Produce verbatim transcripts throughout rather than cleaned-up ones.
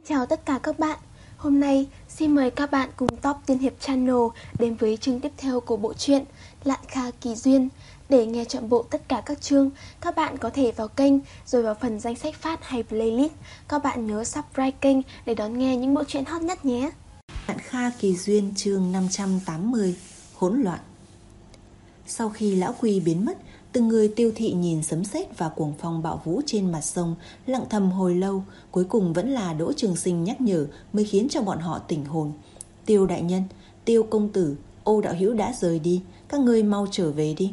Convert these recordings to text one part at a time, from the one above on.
Chào tất cả các bạn. Hôm nay xin mời các bạn cùng Top Tiên Hiệp Channel đến với chương tiếp theo của bộ truyện Lạn Kha Kỳ Duyên. Để nghe trọn bộ tất cả các chương, các bạn có thể vào kênh rồi vào phần danh sách phát hay playlist. Các bạn nhớ subscribe kênh để đón nghe những bộ truyện hot nhất nhé. Lạn Kha Kỳ Duyên chương năm trăm tám mươi. Hỗn loạn. Sau khi lão Quy biến mất, từng người Tiêu thị nhìn sấm sét và cuồng phong bạo vũ trên mặt sông, lặng thầm hồi lâu. Cuối cùng vẫn là Đỗ Trường Sinh nhắc nhở mới khiến cho bọn họ tỉnh hồn. Tiêu đại nhân, Tiêu công tử, Ô đạo hữu đã rời đi, các ngươi mau trở về đi.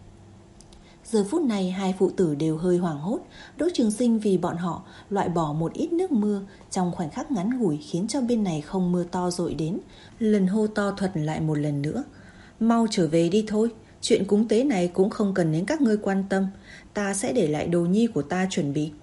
Giờ phút này hai phụ tử đều hơi hoảng hốt. Đỗ Trường Sinh vì bọn họ loại bỏ một ít nước mưa trong khoảnh khắc ngắn ngủi, khiến cho bên này không mưa to dội đến. Lần hô to thuật lại một lần nữa: mau trở về đi thôi, chuyện cúng tế này cũng không cần đến các ngươi quan tâm, ta sẽ để lại đồ nhi của ta chuẩn bị.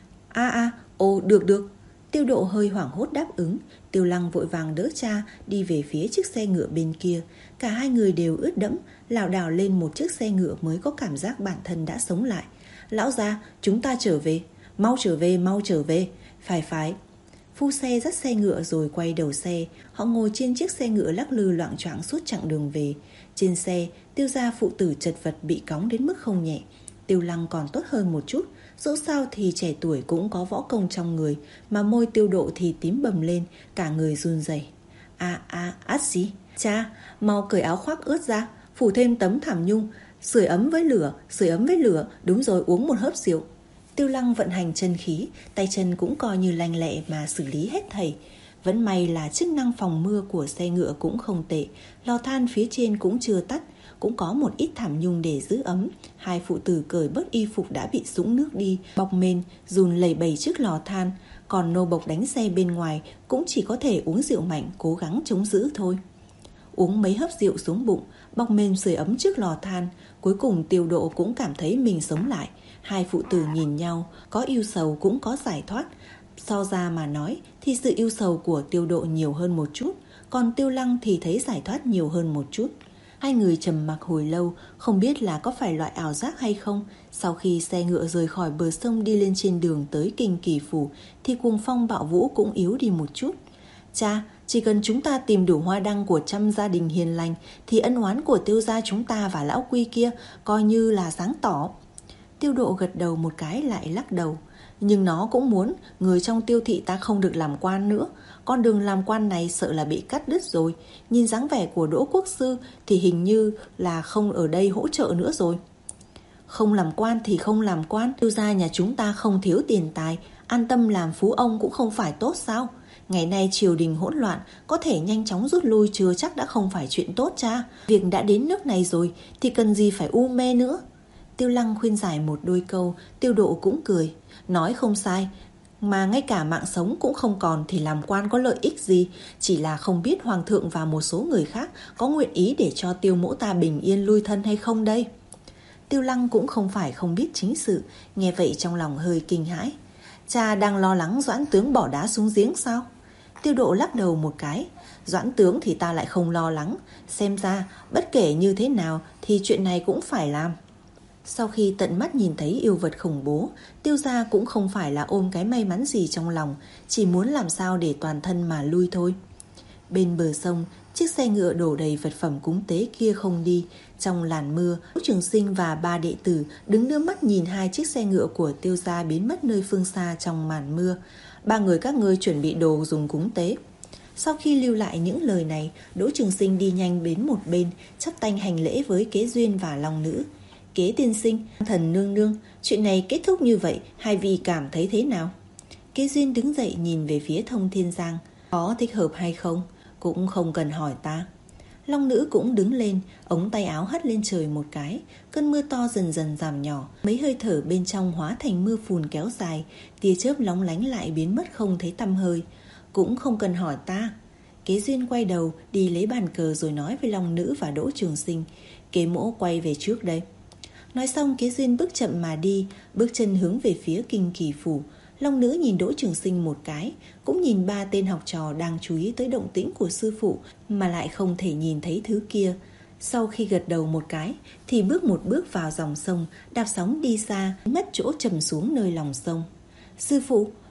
A a, ồ được được. Tiêu Độ hơi hoảng hốt đáp ứng. Tiêu Lăng vội vàng đỡ cha đi về phía chiếc xe ngựa bên kia. Cả hai người đều ướt đẫm, lảo đảo lên một chiếc xe ngựa mới có cảm giác bản thân đã sống lại. Lão gia, chúng ta trở về, mau trở về, mau trở về. Phải phải. Phu xe dắt xe ngựa rồi quay đầu xe. Họ ngồi trên chiếc xe ngựa lắc lư loạng choạng suốt chặng đường về. Trên xe, Tiêu gia phụ tử chật vật bị cõng đến mức không nhẹ. Tiêu Lăng còn tốt hơn một chút, dẫu sao thì trẻ tuổi cũng có võ công trong người, mà môi Tiêu Độ thì tím bầm lên, cả người run rẩy. A a, át gì? Cha, mau cởi áo khoác ướt ra, phủ thêm tấm thảm nhung, sưởi ấm với lửa, sưởi ấm với lửa, đúng rồi, uống một hớp rượu. Tiêu Lăng vận hành chân khí, tay chân cũng coi như lanh lẹ mà xử lý hết thảy. Vẫn may là chức năng phòng mưa của xe ngựa cũng không tệ, lò than phía trên cũng chưa tắt, cũng có một ít thảm nhung để giữ ấm. Hai phụ tử cởi bớt y phục đã bị sũng nước đi, bọc mền, run lẩy bẩy trước lò than. Còn nô bộc đánh xe bên ngoài cũng chỉ có thể uống rượu mạnh, cố gắng chống giữ thôi. Uống mấy hớp rượu xuống bụng, bọc mền sưởi ấm trước lò than. Cuối cùng Tiêu Độ cũng cảm thấy mình sống lại. Hai phụ tử nhìn nhau, có ưu sầu cũng có giải thoát. So ra mà nói thì sự ưu sầu của Tiêu Độ nhiều hơn một chút, còn Tiêu Lăng thì thấy giải thoát nhiều hơn một chút. Hai người trầm mặc hồi lâu, không biết là có phải loại ảo giác hay không. Sau khi xe ngựa rời khỏi bờ sông đi lên trên đường tới Kinh Kỳ Phủ thì cuồng phong bạo vũ cũng yếu đi một chút. Cha, chỉ cần chúng ta tìm đủ hoa đăng của trăm gia đình hiền lành thì ân oán của Tiêu gia chúng ta và lão Quy kia coi như là sáng tỏ. Tiêu Độ gật đầu một cái lại lắc đầu. Nhưng nó cũng muốn người trong Tiêu thị ta không được làm quan nữa. Con đường làm quan này sợ là bị cắt đứt rồi. Nhìn dáng vẻ của Đỗ Quốc sư thì hình như là không ở đây hỗ trợ nữa rồi. Không làm quan thì không làm quan, Tiêu gia nhà chúng ta không thiếu tiền tài, an tâm làm phú ông cũng không phải tốt sao? Ngày nay triều đình hỗn loạn, có thể nhanh chóng rút lui chưa chắc đã không phải chuyện tốt cha. Việc đã đến nước này rồi thì cần gì phải u mê nữa. Tiêu Lăng khuyên giải một đôi câu, Tiêu Độ cũng cười. Nói không sai, mà ngay cả mạng sống cũng không còn thì làm quan có lợi ích gì. Chỉ là không biết hoàng thượng và một số người khác có nguyện ý để cho Tiêu mỗ ta bình yên lui thân hay không đây. Tiêu Lăng cũng không phải không biết chính sự, nghe vậy trong lòng hơi kinh hãi. Cha đang lo lắng Doãn tướng bỏ đá xuống giếng sao? Tiêu Độ lắc đầu một cái. Doãn tướng thì ta lại không lo lắng, xem ra bất kể như thế nào thì chuyện này cũng phải làm. Sau khi tận mắt nhìn thấy yêu vật khủng bố, Tiêu gia cũng không phải là ôm cái may mắn gì trong lòng, chỉ muốn làm sao để toàn thân mà lui thôi. Bên bờ sông, chiếc xe ngựa đổ đầy vật phẩm cúng tế kia không đi. Trong làn mưa, Đỗ Trường Sinh và ba đệ tử đứng đưa mắt nhìn hai chiếc xe ngựa của Tiêu gia biến mất nơi phương xa trong màn mưa. Ba người các ngươi chuẩn bị đồ dùng cúng tế. Sau khi lưu lại những lời này, Đỗ Trường Sinh đi nhanh đến một bên, chắp tay hành lễ với Kế Duyên và Long Nữ. Kế tiên sinh, thần nương nương, chuyện này kết thúc như vậy, hai vị cảm thấy thế nào? Kế Duyên đứng dậy nhìn về phía Thông Thiên Giang. Có thích hợp hay không? Cũng không cần hỏi ta. Long Nữ cũng đứng lên, ống tay áo hất lên trời một cái. Cơn mưa to dần dần giảm nhỏ, mấy hơi thở bên trong hóa thành mưa phùn kéo dài. Tia chớp lóng lánh lại biến mất không thấy tăm hơi. Cũng không cần hỏi ta. Kế Duyên quay đầu đi lấy bàn cờ rồi nói với Long Nữ và Đỗ Trường Sinh. Kế mỗ quay về trước đây. Nói xong Kế Duyên bước chậm mà đi, bước chân hướng về phía Kinh Kỳ Phủ. Long Nữ nhìn Đỗ Trường Sinh một cái, cũng nhìn ba tên học trò đang chú ý tới động tĩnh của sư phụ mà lại không thể nhìn thấy thứ kia. Sau khi gật đầu một cái thì bước một bước vào dòng sông, đạp sóng đi xa, mất chỗ trầm xuống nơi lòng sông. Sư phụ,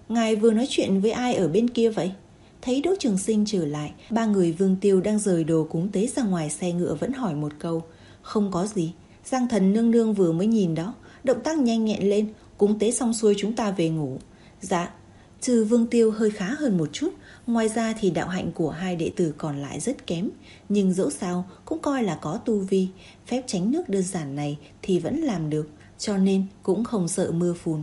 ngài vừa nói chuyện với ai ở bên kia vậy? Thấy Đỗ Trường Sinh trở lại, ba người Vương Tiêu đang rời đồ cúng tế ra ngoài xe ngựa vẫn hỏi một câu. Không có gì, Giang Thần nương nương vừa mới nhìn đó, động tác nhanh nhẹn lên, cúng tế xong xuôi chúng ta về ngủ. Dạ. Trừ Vương Tiêu hơi khá hơn một chút, ngoài ra thì đạo hạnh của hai đệ tử còn lại rất kém, nhưng dẫu sao cũng coi là có tu vi, phép tránh nước đơn giản này thì vẫn làm được, cho nên cũng không sợ mưa phùn.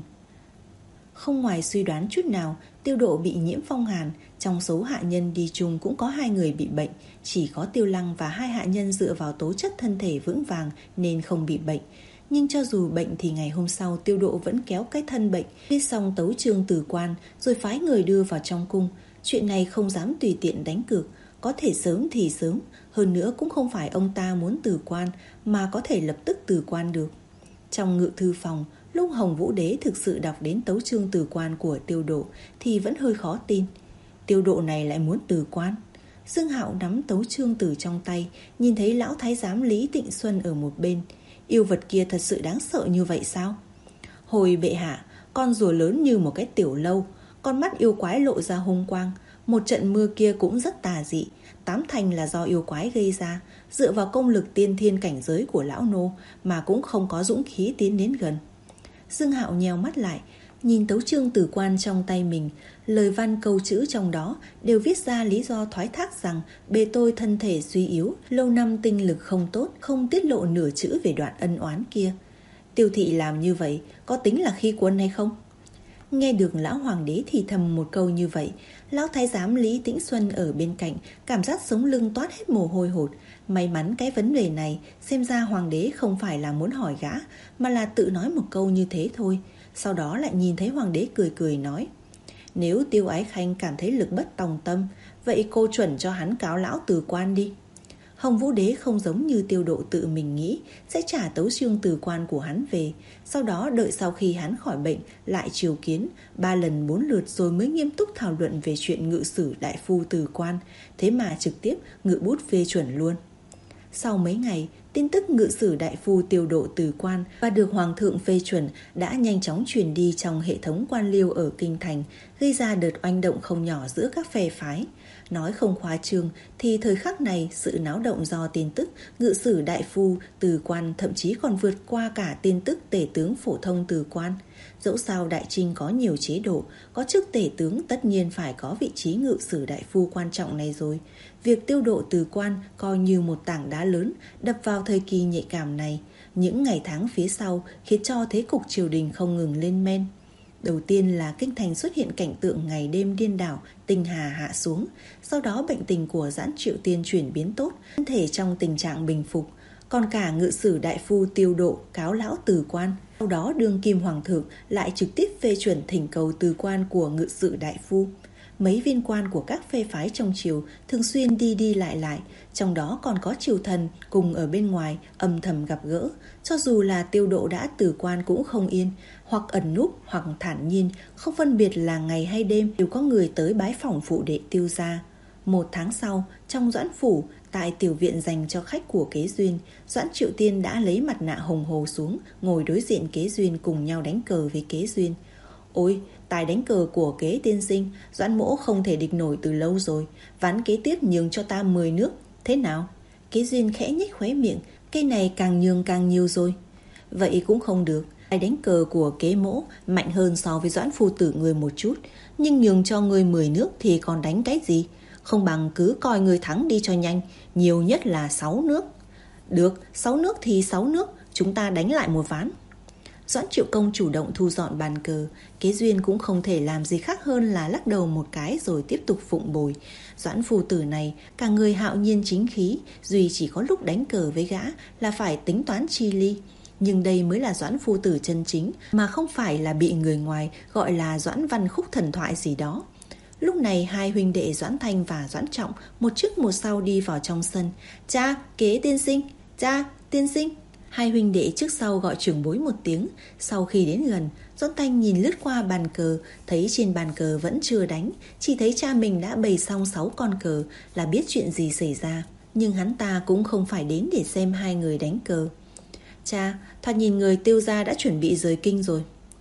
Không ngoài suy đoán chút nào, Tiêu Độ bị nhiễm phong hàn, trong số hạ nhân đi chung cũng có hai người bị bệnh, chỉ có Tiêu Lăng và hai hạ nhân dựa vào tố chất thân thể vững vàng nên không bị bệnh. Nhưng cho dù bệnh thì ngày hôm sau Tiêu Độ vẫn kéo cái thân bệnh, viết xong tấu chương từ quan rồi phái người đưa vào trong cung. Chuyện này không dám tùy tiện đánh cược, có thể sớm thì sớm, hơn nữa cũng không phải ông ta muốn từ quan mà có thể lập tức từ quan được. Trong ngự thư phòng, lúc Hồng Vũ Đế thực sự đọc đến tấu chương từ quan của Tiêu Độ thì vẫn hơi khó tin. Tiêu Độ này lại muốn từ quan. Dương Hạo nắm tấu chương từ trong tay, nhìn thấy lão thái giám Lý Tịnh Xuân ở một bên. Yêu vật kia thật sự đáng sợ như vậy sao? Hồi bệ hạ, con rùa lớn như một cái tiểu lâu, con mắt yêu quái lộ ra hung quang. Một trận mưa kia cũng rất tà dị, tám thành là do yêu quái gây ra. Dựa vào công lực tiên thiên cảnh giới của lão nô mà cũng không có dũng khí tiến đến gần. Dương Hạo nheo mắt lại, nhìn tấu chương từ quan trong tay mình. Lời văn câu chữ trong đó đều viết ra lý do thoái thác rằng bề tôi thân thể suy yếu, lâu năm tinh lực không tốt, không tiết lộ nửa chữ về đoạn ân oán kia. Tiêu thị làm như vậy có tính là khi quân hay không? Nghe được lão hoàng đế thì thầm một câu như vậy, lão thái giám Lý Tĩnh Xuân ở bên cạnh cảm giác sống lưng toát hết mồ hôi hột. May mắn cái vấn đề này xem ra hoàng đế không phải là muốn hỏi gã, mà là tự nói một câu như thế thôi. Sau đó lại nhìn thấy hoàng đế cười cười nói: Nếu Tiêu Ái Khanh cảm thấy lực bất tòng tâm, vậy cô chuẩn cho hắn cáo lão từ quan đi. Hồng Vũ Đế không giống như Tiêu Độ tự mình nghĩ sẽ trả tấu chương từ quan của hắn về, sau đó đợi sau khi hắn khỏi bệnh lại triều kiến ba lần bốn lượt rồi mới nghiêm túc thảo luận về chuyện ngự sử đại phu từ quan, thế mà trực tiếp ngự bút phê chuẩn luôn. Sau mấy ngày, tin tức ngự sử đại phu Tiêu Độ từ quan và được hoàng thượng phê chuẩn đã nhanh chóng truyền đi trong hệ thống quan liêu ở kinh thành, gây ra đợt oanh động không nhỏ giữa các phe phái. Nói không khoa trương thì thời khắc này sự náo động do tin tức ngự sử đại phu từ quan thậm chí còn vượt qua cả tin tức tể tướng phổ thông từ quan. Dẫu sao Đại Trinh có nhiều chế độ, có chức tể tướng tất nhiên phải có vị trí ngự sử đại phu quan trọng này rồi. Việc Tiêu Độ từ quan coi như một tảng đá lớn đập vào thời kỳ nhạy cảm này. Những ngày tháng phía sau khiến cho thế cục triều đình không ngừng lên men. Đầu tiên là kinh thành xuất hiện cảnh tượng ngày đêm điên đảo, tinh hà hạ xuống. Sau đó bệnh tình của Doãn Triệu Tiên chuyển biến tốt, thân thể trong tình trạng bình phục. Còn cả ngự sử đại phu Tiêu Độ cáo lão từ quan. Sau đó đương kim hoàng thượng lại trực tiếp phê chuẩn thỉnh cầu từ quan của ngự sử đại phu. Mấy viên quan của các phe phái trong triều thường xuyên đi đi lại lại, trong đó còn có triều thần cùng ở bên ngoài âm thầm gặp gỡ. Cho dù là Tiêu Độ đã từ quan cũng không yên, hoặc ẩn núp hoặc thản nhiên, không phân biệt là ngày hay đêm đều có người tới bái phỏng phụ đệ Tiêu gia. Một tháng sau, trong Doãn phủ, tại tiểu viện dành cho khách của Kế Duyên, Doãn Triệu Tiên đã lấy mặt nạ hồng hồ xuống, ngồi đối diện Kế Duyên cùng nhau đánh cờ với Kế Duyên. Ôi, tài đánh cờ của Kế tiên sinh, Doãn mỗ không thể địch nổi từ lâu rồi, ván kế tiếp nhường cho ta mười nước, thế nào? Kế Duyên khẽ nhếch khóe miệng, cái này càng nhường càng nhiều rồi. Vậy cũng không được, tài đánh cờ của Kế mỗ mạnh hơn so với Doãn phu tử người một chút, nhưng nhường cho người mười nước thì còn đánh cái gì? Không bằng cứ coi người thắng đi cho nhanh, nhiều nhất là sáu nước. Được, sáu nước thì sáu nước, chúng ta đánh lại một ván. Doãn Triệu Công chủ động thu dọn bàn cờ, Kế Duyên cũng không thể làm gì khác hơn là lắc đầu một cái rồi tiếp tục phụng bồi. Doãn phu tử này, cả người hạo nhiên chính khí, duy chỉ có lúc đánh cờ với gã là phải tính toán chi ly. Nhưng đây mới là Doãn phu tử chân chính, mà không phải là bị người ngoài gọi là Doãn văn khúc thần thoại gì đó. Lúc này hai huynh đệ Doãn Thanh và Doãn Trọng một trước một sau đi vào trong sân. Cha, Kế tiên sinh, cha, tiên sinh. Hai huynh đệ trước sau gọi trưởng bối một tiếng. Sau khi đến gần, Doãn Thanh nhìn lướt qua bàn cờ, thấy trên bàn cờ vẫn chưa đánh, chỉ thấy cha mình đã bày xong sáu con cờ, là biết chuyện gì xảy ra. Nhưng hắn ta cũng không phải đến để xem hai người đánh cờ. Cha, thoạt nhìn người Tiêu gia đã chuẩn bị rời kinh rồi.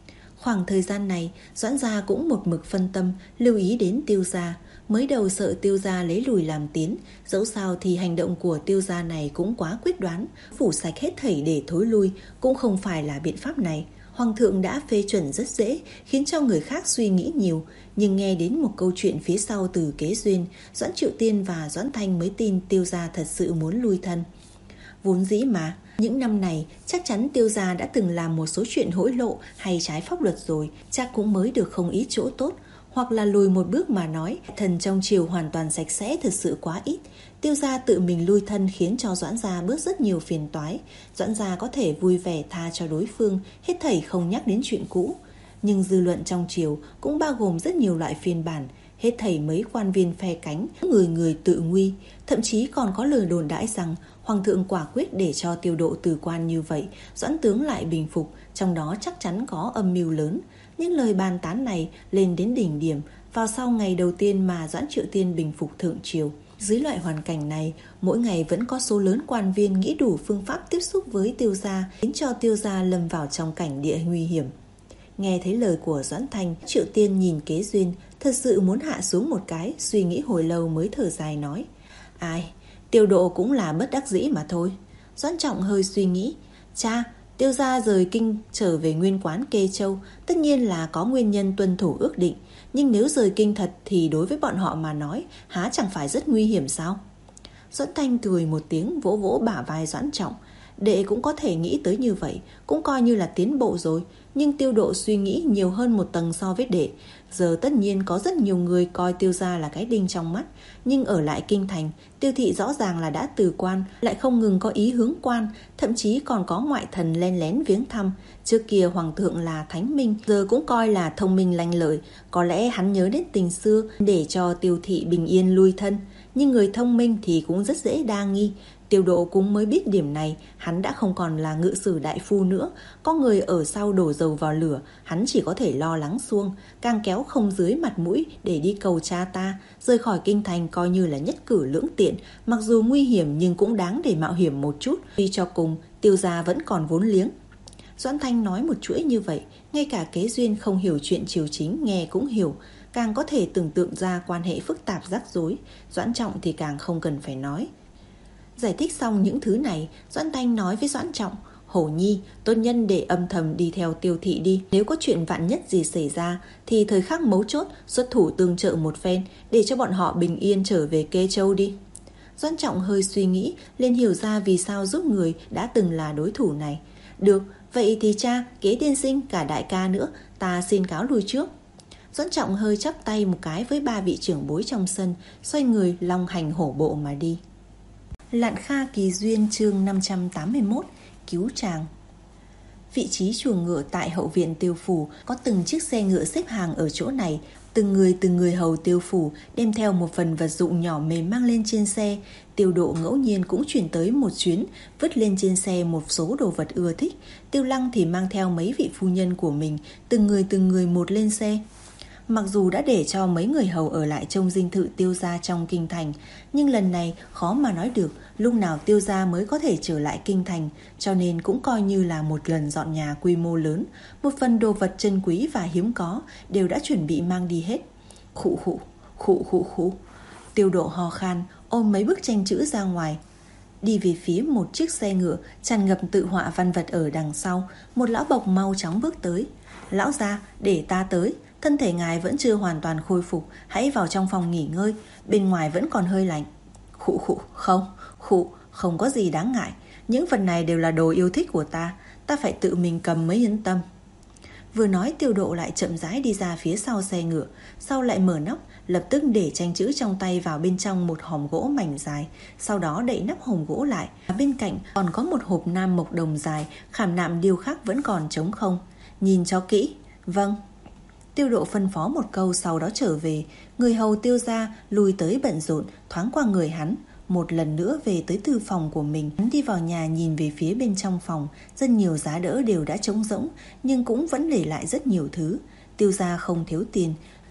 Khoảng thời gian này, Doãn gia cũng một mực phân tâm, lưu ý đến Tiêu gia. Mới đầu sợ Tiêu gia lấy lùi làm tiến, dẫu sao thì hành động của Tiêu gia này cũng quá quyết đoán, phủ sạch hết thảy để thối lui cũng không phải là biện pháp này. Hoàng thượng đã phê chuẩn rất dễ, khiến cho người khác suy nghĩ nhiều, nhưng nghe đến một câu chuyện phía sau từ Kế Duyên, Doãn Triệu Tiên và Doãn Thanh mới tin Tiêu gia thật sự muốn lui thân. Vốn dĩ mà, những năm này chắc chắn Tiêu gia đã từng làm một số chuyện hối lộ hay trái pháp luật rồi, chắc cũng mới được không ít chỗ tốt. Hoặc là lùi một bước mà nói, thần trong triều hoàn toàn sạch sẽ thật sự quá ít. Tiêu gia tự mình lui thân khiến cho Doãn gia bớt rất nhiều phiền toái. Doãn gia có thể vui vẻ tha cho đối phương, hết thảy không nhắc đến chuyện cũ. Nhưng dư luận trong triều cũng bao gồm rất nhiều loại phiên bản, hết thảy mấy quan viên phe cánh, người người tự nguy. Thậm chí còn có lời đồn đãi rằng Hoàng thượng quả quyết để cho Tiêu Độ từ quan như vậy, Doãn tướng lại bình phục, trong đó chắc chắn có âm mưu lớn. Những lời bàn tán này lên đến đỉnh điểm vào sau ngày đầu tiên mà Doãn Triệu Tiên bình phục thượng triều. Dưới loại hoàn cảnh này, mỗi ngày vẫn có số lớn quan viên nghĩ đủ phương pháp tiếp xúc với Tiêu gia, khiến cho Tiêu gia lâm vào trong cảnh địa nguy hiểm. Nghe thấy lời của Doãn Thanh, Triệu Tiên nhìn Kế Duyên, thật sự muốn hạ xuống một cái, suy nghĩ hồi lâu mới thở dài nói: Ai, Tiêu Độ cũng là bất đắc dĩ mà thôi. Doãn Trọng hơi suy nghĩ: Cha, Tiêu gia rời kinh trở về nguyên quán Kê Châu, tất nhiên là có nguyên nhân tuân thủ ước định, nhưng nếu rời kinh thật thì đối với bọn họ mà nói, há chẳng phải rất nguy hiểm sao? Doãn Thanh cười một tiếng, vỗ vỗ bả vai Doãn Trọng: Đệ cũng có thể nghĩ tới như vậy, cũng coi như là tiến bộ rồi. Nhưng Tiêu Độ suy nghĩ nhiều hơn một tầng so với đệ. Giờ tất nhiên có rất nhiều người coi Tiêu gia là cái đinh trong mắt, nhưng ở lại kinh thành, Tiêu thị rõ ràng là đã từ quan, lại không ngừng có ý hướng quan, thậm chí còn có ngoại thần len lén viếng thăm. Trước kia Hoàng thượng là thánh minh, giờ cũng coi là thông minh lanh lợi, có lẽ hắn nhớ đến tình xưa để cho Tiêu thị bình yên lui thân. Nhưng người thông minh thì cũng rất dễ đa nghi. Tiêu Độ cũng mới biết điểm này, hắn đã không còn là ngự sử đại phu nữa, có người ở sau đổ dầu vào lửa, hắn chỉ có thể lo lắng xuông, càng kéo không dưới mặt mũi để đi cầu cha ta, rời khỏi kinh thành coi như là nhất cử lưỡng tiện, mặc dù nguy hiểm nhưng cũng đáng để mạo hiểm một chút, vì cho cùng Tiêu gia vẫn còn vốn liếng. Doãn Thanh nói một chuỗi như vậy, ngay cả Kế Duyên không hiểu chuyện triều chính nghe cũng hiểu, càng có thể tưởng tượng ra quan hệ phức tạp rắc rối. Doãn Trọng thì càng không cần phải nói. Giải thích xong những thứ này, Doãn Thanh nói với Doãn Trọng: Hổ nhi, tốt nhân để âm thầm đi theo Tiêu thị đi. Nếu có chuyện vạn nhất gì xảy ra thì thời khắc mấu chốt xuất thủ tương trợ một phen, để cho bọn họ bình yên trở về Kê Châu đi. Doãn Trọng hơi suy nghĩ, liền hiểu ra vì sao giúp người đã từng là đối thủ này. Được, vậy thì cha, Kế tiên sinh, cả đại ca nữa, ta xin cáo lui trước. Doãn Trọng hơi chắp tay một cái với ba vị trưởng bối trong sân, xoay người long hành hổ bộ mà đi. Lạn Kha Kỳ Duyên chương năm trăm tám mươi mốt, cứu chàng. Vị trí chuồng ngựa tại hậu viện Tiêu phủ, có từng chiếc xe ngựa xếp hàng ở chỗ này. Từng người từng người hầu Tiêu phủ đem theo một phần vật dụng nhỏ mềm mang lên trên xe. Tiêu Độ ngẫu nhiên cũng chuyển tới một chuyến, vứt lên trên xe một số đồ vật ưa thích. Tiêu Lăng thì mang theo mấy vị phu nhân của mình, từng người từng người một lên xe. Mặc dù đã để cho mấy người hầu ở lại trông dinh thự Tiêu gia trong kinh thành, nhưng lần này khó mà nói được lúc nào Tiêu gia mới có thể trở lại kinh thành, cho nên cũng coi như là một lần dọn nhà quy mô lớn. Một phần đồ vật chân quý và hiếm có đều đã chuẩn bị mang đi hết. Khụ khụ, khụ khụ khụ. Tiêu Độ ho khan, ôm mấy bức tranh chữ ra ngoài, đi về phía một chiếc xe ngựa tràn ngập tự họa văn vật ở đằng sau. Một lão bộc mau chóng bước tới. Lão gia, để ta tới. Thân thể ngài vẫn chưa hoàn toàn khôi phục, hãy vào trong phòng nghỉ ngơi, bên ngoài vẫn còn hơi lạnh. Khụ khụ, không, khụ, không có gì đáng ngại. Những vật này đều là đồ yêu thích của ta, ta phải tự mình cầm mới yên tâm. Vừa nói, Tiêu Độ lại chậm rãi đi ra phía sau xe ngựa, sau lại mở nóc, lập tức để tranh chữ trong tay vào bên trong một hòm gỗ mảnh dài, sau đó đậy nắp hòm gỗ lại. Bên cạnh còn có một hộp nam mộc đồng dài, khảm nạm điêu khắc vẫn còn trống không. Nhìn cho kỹ. Vâng. Tiêu Độ phân phó một câu, sau đó trở về. Người hầu Tiêu gia lùi tới bận rộn, thoáng qua người hắn, một lần nữa về tới thư phòng của mình. Hắn đi vào nhà, nhìn về phía bên trong phòng, rất nhiều giá đỡ đều đã trống rỗng, nhưng cũng vẫn để lại rất nhiều thứ. Tiêu gia không thiếu tiền,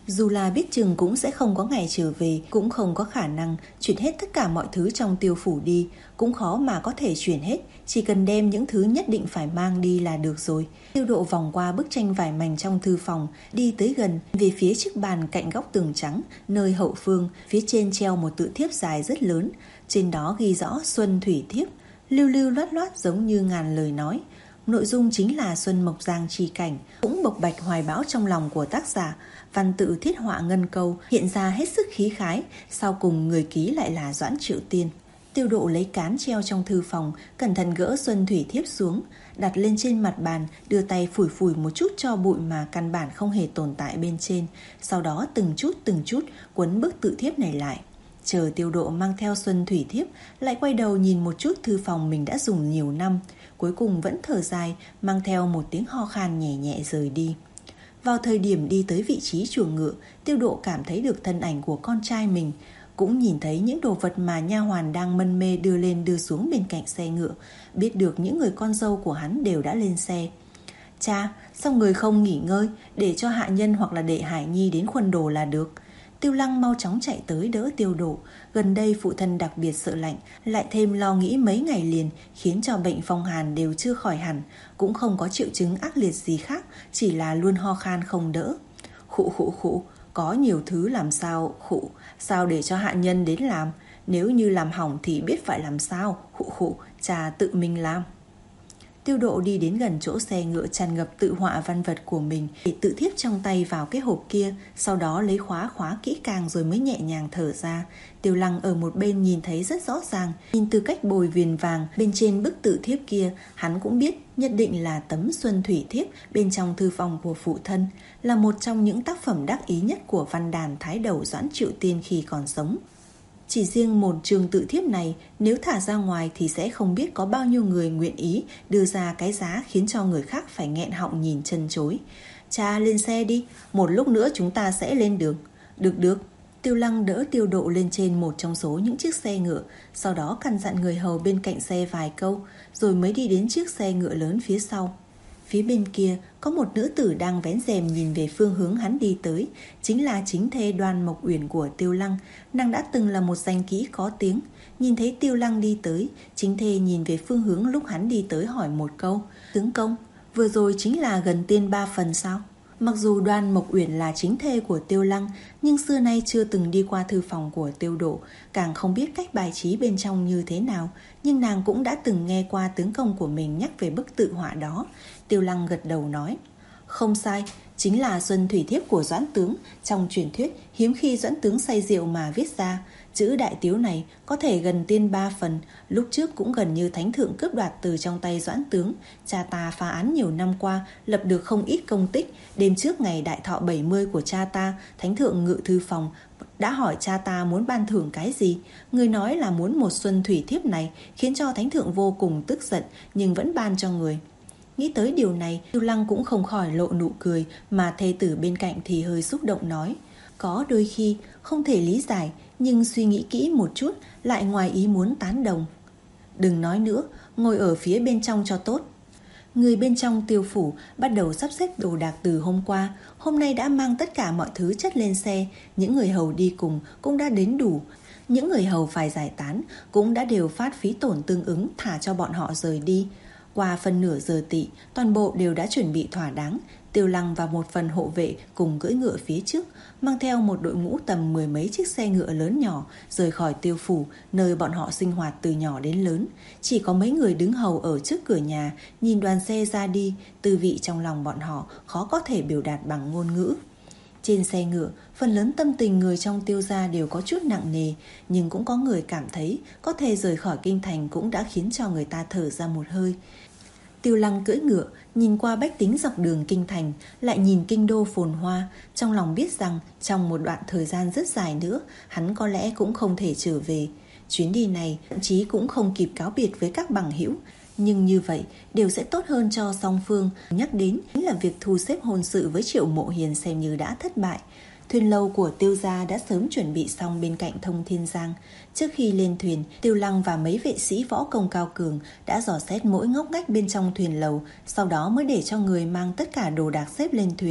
Dù là biết chừng cũng sẽ không có ngày trở về, cũng không có khả năng chuyển hết tất cả mọi thứ trong Tiêu phủ đi, cũng khó mà có thể chuyển hết, chỉ cần đem những thứ nhất định phải mang đi là được rồi. Tiêu Độ vòng qua bức tranh vải mảnh trong thư phòng, đi tới gần, về phía chiếc bàn cạnh góc tường trắng, nơi hậu phương, phía trên treo một tự thiếp dài rất lớn, trên đó ghi rõ Xuân Thủy Thiếp, lưu lưu loát loát giống như ngàn lời nói. Nội dung chính là Xuân Mộc Giang chi cảnh, cũng bộc bạch hoài bão trong lòng của tác giả. Văn tự thiết họa ngân câu, hiện ra hết sức khí khái, sau cùng người ký lại là Doãn Triệu Tiên. Tiêu Độ lấy cán treo trong thư phòng, cẩn thận gỡ Xuân Thủy Thiếp xuống, đặt lên trên mặt bàn, đưa tay phủi phủi một chút cho bụi mà căn bản không hề tồn tại bên trên, sau đó từng chút từng chút quấn bức tự thiếp này lại. Chờ Tiêu Độ mang theo Xuân Thủy Thiếp, lại quay đầu nhìn một chút thư phòng mình đã dùng nhiều năm, cuối cùng vẫn thở dài, mang theo một tiếng ho khan nhẹ nhẹ rời đi. Vào thời điểm đi tới vị trí chuồng ngựa, Tiêu Độ cảm thấy được thân ảnh của con trai mình, cũng nhìn thấy những đồ vật mà nha hoàn đang mân mê đưa lên đưa xuống bên cạnh xe ngựa, biết được những người con dâu của hắn đều đã lên xe. Cha, sao người không nghỉ ngơi, để cho hạ nhân hoặc là để Hải Nhi đến khuân đồ là được. Tiêu Lăng mau chóng chạy tới đỡ Tiêu Độ. Gần đây phụ thân đặc biệt sợ lạnh, lại thêm lo nghĩ mấy ngày liền, khiến cho bệnh phong hàn đều chưa khỏi hẳn, cũng không có triệu chứng ác liệt gì khác, chỉ là luôn ho khan không đỡ. Khụ khụ khụ, có nhiều thứ làm sao khụ, sao để cho hạ nhân đến làm, nếu như làm hỏng thì biết phải làm sao, khụ khụ, cha tự mình làm. Tiêu Độ đi đến gần chỗ xe ngựa tràn ngập tự họa văn vật của mình, để tự thiếp trong tay vào cái hộp kia, sau đó lấy khóa khóa kỹ càng rồi mới nhẹ nhàng thở ra. Tiêu Lăng ở một bên nhìn thấy rất rõ ràng, nhìn từ cách bồi viền vàng bên trên bức tự thiếp kia, hắn cũng biết nhất định là tấm Xuân Thủy Thiếp bên trong thư phòng của phụ thân, là một trong những tác phẩm đắc ý nhất của văn đàn Thái Đầu Doãn Triệu Tiên khi còn sống. Chỉ riêng một trường tự thiếp này, nếu thả ra ngoài thì sẽ không biết có bao nhiêu người nguyện ý đưa ra cái giá khiến cho người khác phải nghẹn họng nhìn chân chối. Cha lên xe đi, một lúc nữa chúng ta sẽ lên đường. Được được. Tiêu Lăng đỡ Tiêu Độ lên trên một trong số những chiếc xe ngựa, sau đó căn dặn người hầu bên cạnh xe vài câu, rồi mới đi đến chiếc xe ngựa lớn phía sau. Phía bên kia có một nữ tử đang vén rèm nhìn về phương hướng hắn đi tới, chính là chính thê Đoan Mộc Uyển của Tiêu Lăng. Nàng đã từng là một danh kỹ có tiếng. Nhìn thấy Tiêu Lăng đi tới, chính thê nhìn về phương hướng lúc hắn đi tới hỏi một câu: tướng công, vừa rồi chính là gần tiên ba phần sao? Mặc dù Đoan Mộc Uyển là chính thê của Tiêu Lăng, nhưng xưa nay chưa từng đi qua thư phòng của Tiêu Độ, càng không biết cách bài trí bên trong như thế nào, nhưng nàng cũng đã từng nghe qua tướng công của mình nhắc về bức tự họa đó. Tiêu Lăng gật đầu nói: không sai, chính là Xuân Thủy Thiếp của Doãn tướng. Trong truyền thuyết hiếm khi Doãn tướng say rượu mà viết ra. Chữ đại tiếu này có thể gần tiên ba phần, lúc trước cũng gần như thánh thượng cướp đoạt từ trong tay Doãn tướng. Cha ta phá án nhiều năm qua, lập được không ít công tích. Đêm trước ngày đại thọ bảy mươi của cha ta, thánh thượng ngự thư phòng đã hỏi cha ta muốn ban thưởng cái gì. Người nói là muốn một Xuân Thủy Thiếp này, khiến cho thánh thượng vô cùng tức giận, nhưng vẫn ban cho người. Nghĩ tới điều này, Tiêu Lăng cũng không khỏi lộ nụ cười, mà thê tử bên cạnh thì hơi xúc động nói: có đôi khi không thể lý giải, nhưng suy nghĩ kỹ một chút lại ngoài ý muốn tán đồng. Đừng nói nữa, ngồi ở phía bên trong cho tốt. Người bên trong Tiêu phủ bắt đầu sắp xếp đồ đạc từ hôm qua, hôm nay đã mang tất cả mọi thứ chất lên xe. Những người hầu đi cùng cũng đã đến đủ. Những người hầu phải giải tán cũng đã đều phát phí tổn tương ứng thả cho bọn họ rời đi. Qua phần nửa giờ tị, toàn bộ đều đã chuẩn bị thỏa đáng. Tiêu Lăng và một phần hộ vệ cùng cưỡi ngựa phía trước, mang theo một đội ngũ tầm mười mấy chiếc xe ngựa lớn nhỏ, rời khỏi Tiêu phủ, nơi bọn họ sinh hoạt từ nhỏ đến lớn. Chỉ có mấy người đứng hầu ở trước cửa nhà, nhìn đoàn xe ra đi, tư vị trong lòng bọn họ khó có thể biểu đạt bằng ngôn ngữ. Trên xe ngựa, phần lớn tâm tình người trong Tiêu gia đều có chút nặng nề, nhưng cũng có người cảm thấy có thể rời khỏi kinh thành cũng đã khiến cho người ta thở ra một hơi. Tiêu Lăng cưỡi ngựa, nhìn qua bách tính dọc đường kinh thành, lại nhìn kinh đô phồn hoa, trong lòng biết rằng trong một đoạn thời gian rất dài nữa, hắn có lẽ cũng không thể trở về. Chuyến đi này thậm chí cũng không kịp cáo biệt với các bằng hữu, nhưng như vậy đều sẽ tốt hơn cho song phương. Nhắc đến chính là việc thu xếp hôn sự với Triệu Mộ Hiền xem như đã thất bại. Thuyền lâu của Tiêu gia đã sớm chuẩn bị xong bên cạnh Thông Thiên Giang. Trước khi lên thuyền, Tiêu Lăng và mấy vệ sĩ võ công cao cường đã dò xét mỗi ngóc ngách bên trong thuyền lầu, sau đó mới để cho người mang tất cả đồ đạc xếp lên thuyền.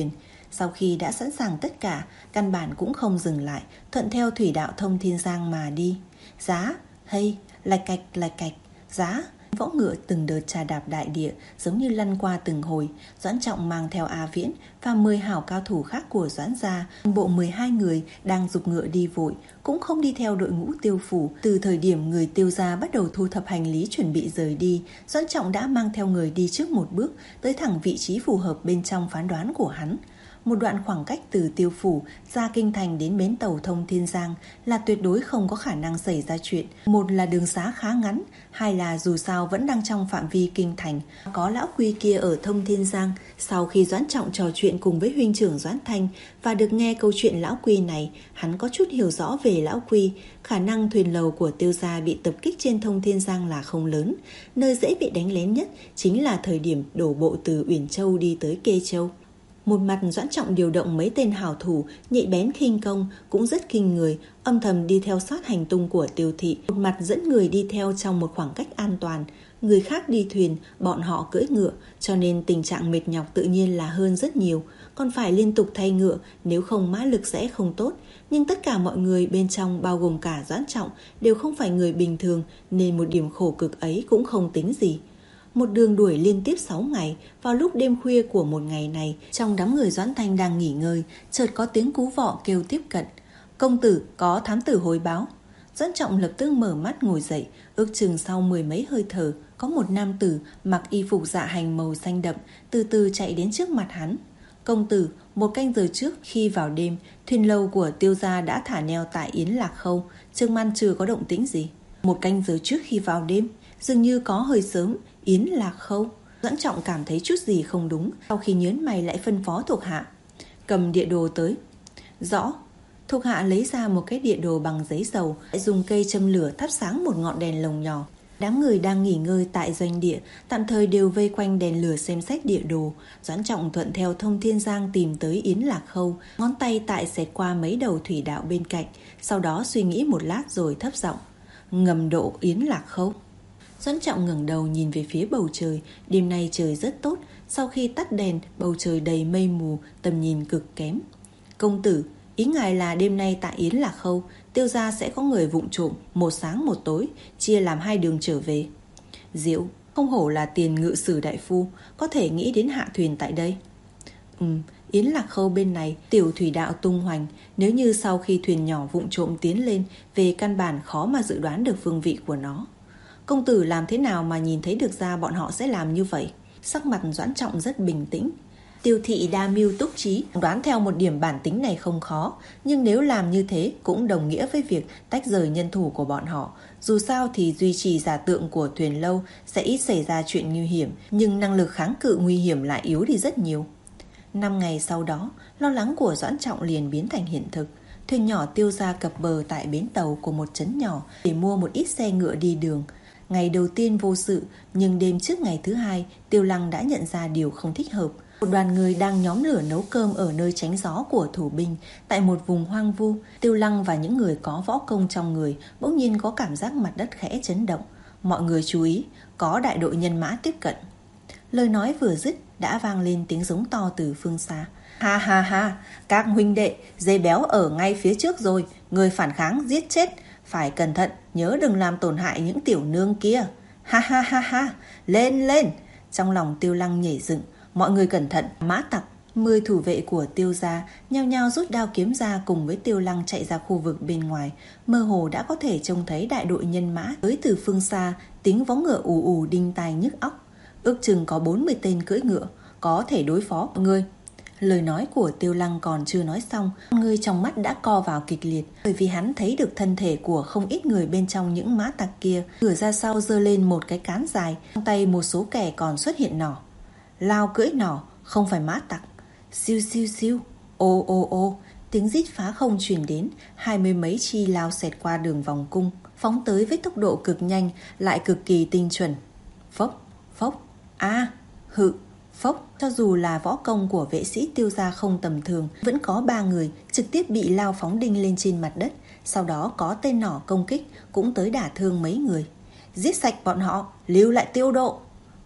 Sau khi đã sẵn sàng tất cả, căn bản cũng không dừng lại, thuận theo thủy đạo thông thiên giang mà đi. Giá, hay, lạch cạch, lạch cạch, giá. Võ ngựa từng đợt trà đạp đại địa, giống như lăn qua từng hồi. Doãn Trọng mang theo A Viễn và mười hảo cao thủ khác của Doãn gia, bộ mười hai người đang giục ngựa đi vội, cũng không đi theo đội ngũ Tiêu phủ. Từ thời điểm người Tiêu gia bắt đầu thu thập hành lý chuẩn bị rời đi, Doãn Trọng đã mang theo người đi trước một bước, tới thẳng vị trí phù hợp bên trong phán đoán của hắn. Một đoạn khoảng cách từ Tiêu phủ ra kinh thành đến bến tàu thông thiên giang là tuyệt đối không có khả năng xảy ra chuyện. Một là đường xá khá ngắn, hai là dù sao vẫn đang trong phạm vi kinh thành. Có lão Quy kia ở thông thiên giang. Sau khi Doãn Trọng trò chuyện cùng với huynh trưởng Doãn Thanh và được nghe câu chuyện lão Quy này, hắn có chút hiểu rõ về lão Quy. Khả năng thuyền lầu của Tiêu gia bị tập kích trên thông thiên giang là không lớn. Nơi dễ bị đánh lén nhất chính là thời điểm đổ bộ từ Uyển Châu đi tới Kê Châu. Một mặt Doãn Trọng điều động mấy tên hảo thủ nhạy bén khinh công cũng rất kinh người, âm thầm đi theo sát hành tung của Tiêu thị. Một mặt dẫn người đi theo trong một khoảng cách an toàn, người khác đi thuyền, bọn họ cưỡi ngựa, cho nên tình trạng mệt nhọc tự nhiên là hơn rất nhiều. Còn phải liên tục thay ngựa, nếu không mã lực sẽ không tốt. Nhưng tất cả mọi người bên trong, bao gồm cả Doãn Trọng, đều không phải người bình thường, nên một điểm khổ cực ấy cũng không tính gì. Một đường đuổi liên tiếp sáu ngày, vào lúc đêm khuya của một ngày này, trong đám người Doãn Thanh đang nghỉ ngơi, chợt có tiếng cú vọ kêu tiếp cận. Công tử, có thám tử hồi báo. Doãn Trọng lập tức mở mắt ngồi dậy, ước chừng sau mười mấy hơi thở, có một nam tử mặc y phục dạ hành màu xanh đậm, từ từ chạy đến trước mặt hắn. Công tử, một canh giờ trước khi vào đêm, thuyền lâu của Tiêu gia đã thả neo tại Yến Lạc Khâu, trước man chưa có động tĩnh gì. Một canh giờ trước khi vào đêm, dường như có hơi sớm. Yến Lạc Khâu. Doãn Trọng cảm thấy chút gì không đúng, sau khi nhớn mày lại phân phó thuộc hạ cầm địa đồ tới. Rõ. Thuộc hạ lấy ra một cái địa đồ bằng giấy dầu, lại dùng cây châm lửa thắp sáng một ngọn đèn lồng nhỏ. Đám người đang nghỉ ngơi tại doanh địa tạm thời đều vây quanh đèn lửa xem xét địa đồ. Doãn Trọng thuận theo thông thiên giang tìm tới Yến Lạc Khâu, ngón tay tại xẹt qua mấy đầu thủy đạo bên cạnh, sau đó suy nghĩ một lát rồi thấp giọng: ngầm độ Yến Lạc Khâu. Doãn Trọng ngẩng đầu nhìn về phía bầu trời. Đêm nay trời rất tốt, sau khi tắt đèn, bầu trời đầy mây mù, tầm nhìn cực kém. Công tử, ý ngài là đêm nay tại Yến Lạc Khâu, Tiêu gia sẽ có người vụng trộm, một sáng một tối, chia làm hai đường trở về. Diệu, không hổ là tiền ngự sử đại phu, có thể nghĩ đến hạ thuyền tại đây. Ừ, Yến Lạc Khâu bên này, tiểu thủy đạo tung hoành, nếu như sau khi thuyền nhỏ vụng trộm tiến lên, về căn bản khó mà dự đoán được phương vị của nó. Công tử làm thế nào mà nhìn thấy được ra bọn họ sẽ làm như vậy? Sắc mặt Doãn Trọng rất bình tĩnh. Tiêu thị đa mưu túc trí, đoán theo một điểm bản tính này không khó, nhưng nếu làm như thế cũng đồng nghĩa với việc tách rời nhân thủ của bọn họ. Dù sao thì duy trì giả tượng của thuyền lâu sẽ ít xảy ra chuyện nguy hiểm, nhưng năng lực kháng cự nguy hiểm lại yếu đi rất nhiều. Năm ngày sau đó, lo lắng của Doãn Trọng liền biến thành hiện thực. Thuyền nhỏ Tiêu gia cập bờ tại bến tàu của một trấn nhỏ để mua một ít xe ngựa đi đường. Ngày đầu tiên vô sự, nhưng đêm trước ngày thứ hai, Tiêu Lăng đã nhận ra điều không thích hợp. Một đoàn người đang nhóm lửa nấu cơm ở nơi tránh gió của thủ binh, tại một vùng hoang vu. Tiêu Lăng và những người có võ công trong người bỗng nhiên có cảm giác mặt đất khẽ chấn động. Mọi người chú ý, có đại đội nhân mã tiếp cận. Lời nói vừa dứt, đã vang lên tiếng giống to từ phương xa. Ha ha ha, các huynh đệ, dê béo ở ngay phía trước rồi, người phản kháng giết chết. Phải cẩn thận, nhớ đừng làm tổn hại những tiểu nương kia. Ha ha ha ha, lên lên. Trong lòng Tiêu Lăng nhảy dựng, mọi người cẩn thận, mã tặc. Mười thủ vệ của Tiêu gia nhao nhao rút đao kiếm ra cùng với Tiêu Lăng chạy ra khu vực bên ngoài. Mơ hồ đã có thể trông thấy đại đội nhân mã tới từ phương xa, tiếng vó ngựa ù ù đinh tai nhức óc. Ước chừng có bốn mươi tên cưỡi ngựa, có thể đối phó mọi người. Lời nói của Tiêu Lăng còn chưa nói xong, người trong mắt đã co vào kịch liệt, bởi vì hắn thấy được thân thể của không ít người bên trong những mã tặc kia. Ngửa ra sau giơ lên một cái cán dài, trong tay một số kẻ còn xuất hiện nỏ. Lao cưỡi nỏ, không phải mã tặc. Siêu siêu siêu, ô ô ô, tiếng rít phá không truyền đến, hai mươi mấy chi lao xẹt qua đường vòng cung, phóng tới với tốc độ cực nhanh, lại cực kỳ tinh chuẩn. Phốc, phốc, a, hự, phốc. Cho dù là võ công của vệ sĩ Tiêu gia không tầm thường, vẫn có ba người trực tiếp bị lao phóng đinh lên trên mặt đất. Sau đó có tên nỏ công kích cũng tới đả thương mấy người. Giết sạch bọn họ, lưu lại Tiêu độ.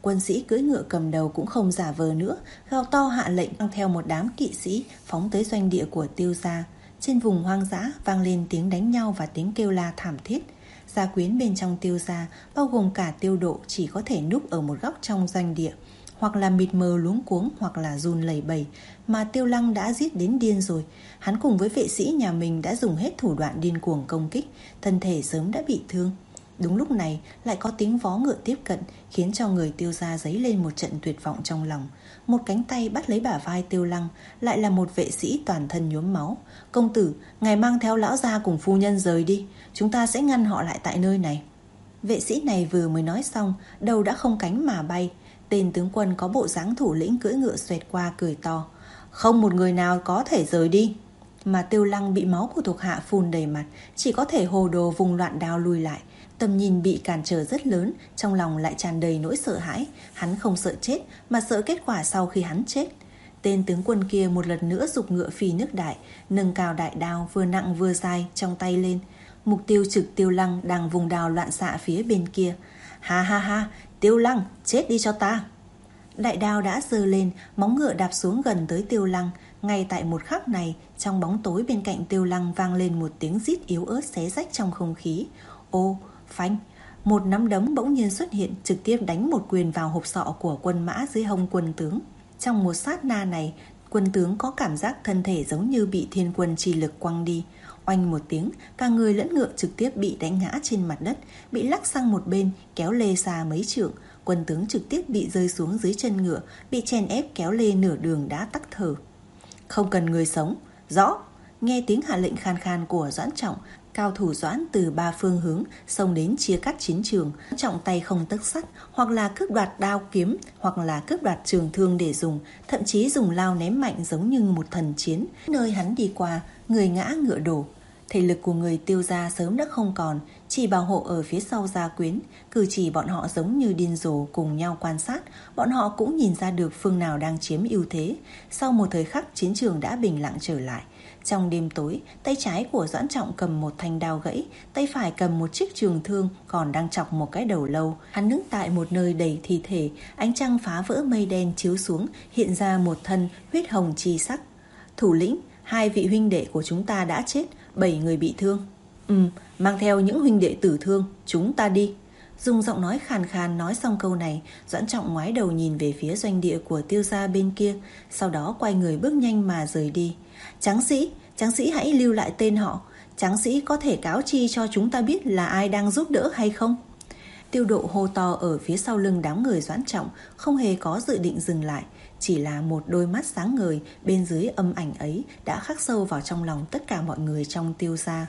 Quân sĩ cưỡi ngựa cầm đầu cũng không giả vờ nữa, gào to hạ lệnh mang theo một đám kỵ sĩ phóng tới doanh địa của Tiêu gia. Trên vùng hoang dã vang lên tiếng đánh nhau và tiếng kêu la thảm thiết. Gia quyến bên trong Tiêu gia, bao gồm cả Tiêu Độ, chỉ có thể núp ở một góc trong doanh địa, hoặc là mịt mờ luống cuống, hoặc là run lẩy bẩy. Mà Tiêu Lăng đã giết đến điên rồi. Hắn cùng với vệ sĩ nhà mình đã dùng hết thủ đoạn điên cuồng công kích, thân thể sớm đã bị thương. Đúng lúc này lại có tiếng vó ngựa tiếp cận, khiến cho người Tiêu gia dấy lên một trận tuyệt vọng trong lòng. Một cánh tay bắt lấy bả vai Tiêu Lăng, lại là một vệ sĩ toàn thân nhuốm máu. Công tử, ngài mang theo lão gia cùng phu nhân rời đi, chúng ta sẽ ngăn họ lại tại nơi này. Vệ sĩ này vừa mới nói xong, đầu đã không cánh mà bay. Tên tướng quân có bộ dáng thủ lĩnh cưỡi ngựa xoẹt qua cười to: không một người nào có thể rời đi. Mà Tiêu Lăng bị máu của thuộc hạ phun đầy mặt, chỉ có thể hồ đồ vùng loạn đao lùi lại. Tầm nhìn bị cản trở rất lớn, trong lòng lại tràn đầy nỗi sợ hãi. Hắn không sợ chết, mà sợ kết quả sau khi hắn chết. Tên tướng quân kia một lần nữa giục ngựa phi nước đại, nâng cao đại đao vừa nặng vừa dài trong tay lên. Mục tiêu trực Tiêu Lăng đang vùng đao loạn xạ phía bên kia. Ha ha ha, Tiêu Lăng, chết đi cho ta. Đại đao đã giơ lên, móng ngựa đạp xuống gần tới Tiêu Lăng. Ngay tại một khắc này, trong bóng tối bên cạnh Tiêu Lăng vang lên một tiếng rít yếu ớt xé rách trong không khí. Ô, phanh, một nắm đấm bỗng nhiên xuất hiện, trực tiếp đánh một quyền vào hộp sọ của quân mã dưới hông quân tướng. Trong một sát na này, quân tướng có cảm giác thân thể giống như bị thiên quân chi lực quăng đi. Oanh một tiếng, cả người lẫn ngựa trực tiếp bị đánh ngã trên mặt đất, bị lắc sang một bên, kéo lê xa mấy trượng. Quân tướng trực tiếp bị rơi xuống dưới chân ngựa, bị chèn ép kéo lê nửa đường đã tắc thở. Không cần người sống. Rõ. Nghe tiếng hạ lệnh khan khan của Doãn Trọng, cao thủ Doãn từ ba phương hướng xông đến chia cắt chiến trường. Trọng tay không tấc sắt, hoặc là cướp đoạt đao kiếm, hoặc là cướp đoạt trường thương để dùng, thậm chí dùng lao ném mạnh giống như một thần chiến. Nơi hắn đi qua, người ngã ngựa đổ. Thể lực của người Tiêu gia sớm đã không còn, chỉ bảo hộ ở phía sau gia quyến. Cử chỉ bọn họ giống như điên rồ cùng nhau quan sát. Bọn họ cũng nhìn ra được phương nào đang chiếm ưu thế. Sau một thời khắc, chiến trường đã bình lặng trở lại. Trong đêm tối, tay trái của Doãn Trọng cầm một thanh đao gãy, tay phải cầm một chiếc trường thương còn đang chọc một cái đầu lâu. Hắn đứng tại một nơi đầy thi thể, ánh trăng phá vỡ mây đen chiếu xuống, hiện ra một thân huyết hồng chi sắc. Thủ lĩnh, hai vị huynh đệ của chúng ta đã chết, bảy người bị thương. Ừ, mang theo những huynh đệ tử thương, chúng ta đi. Dùng giọng nói khàn khàn nói xong câu này, Doãn Trọng ngoái đầu nhìn về phía doanh địa của Tiêu gia bên kia, sau đó quay người bước nhanh mà rời đi. Tráng sĩ, tráng sĩ hãy lưu lại tên họ. Tráng sĩ có thể cáo chi cho chúng ta biết là ai đang giúp đỡ hay không? Tiêu Độ hô to ở phía sau lưng đám người Doãn Trọng, không hề có dự định dừng lại. Chỉ là một đôi mắt sáng ngời bên dưới âm ảnh ấy đã khắc sâu vào trong lòng tất cả mọi người trong Tiêu gia.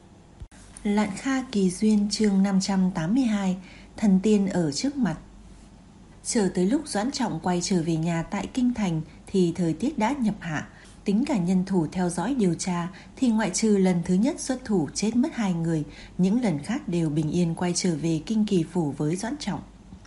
Lạn Kha Kỳ Duyên chương năm trăm tám mươi hai. Thần tiên ở trước mặt. Chờ tới lúc Doãn Trọng quay trở về nhà tại Kinh Thành thì thời tiết đã nhập hạ. Tính cả nhân thủ theo dõi điều tra thì ngoại trừ lần thứ nhất xuất thủ chết mất hai người, những lần khác đều bình yên quay trở về Kinh Kỳ Phủ với Doãn Trọng.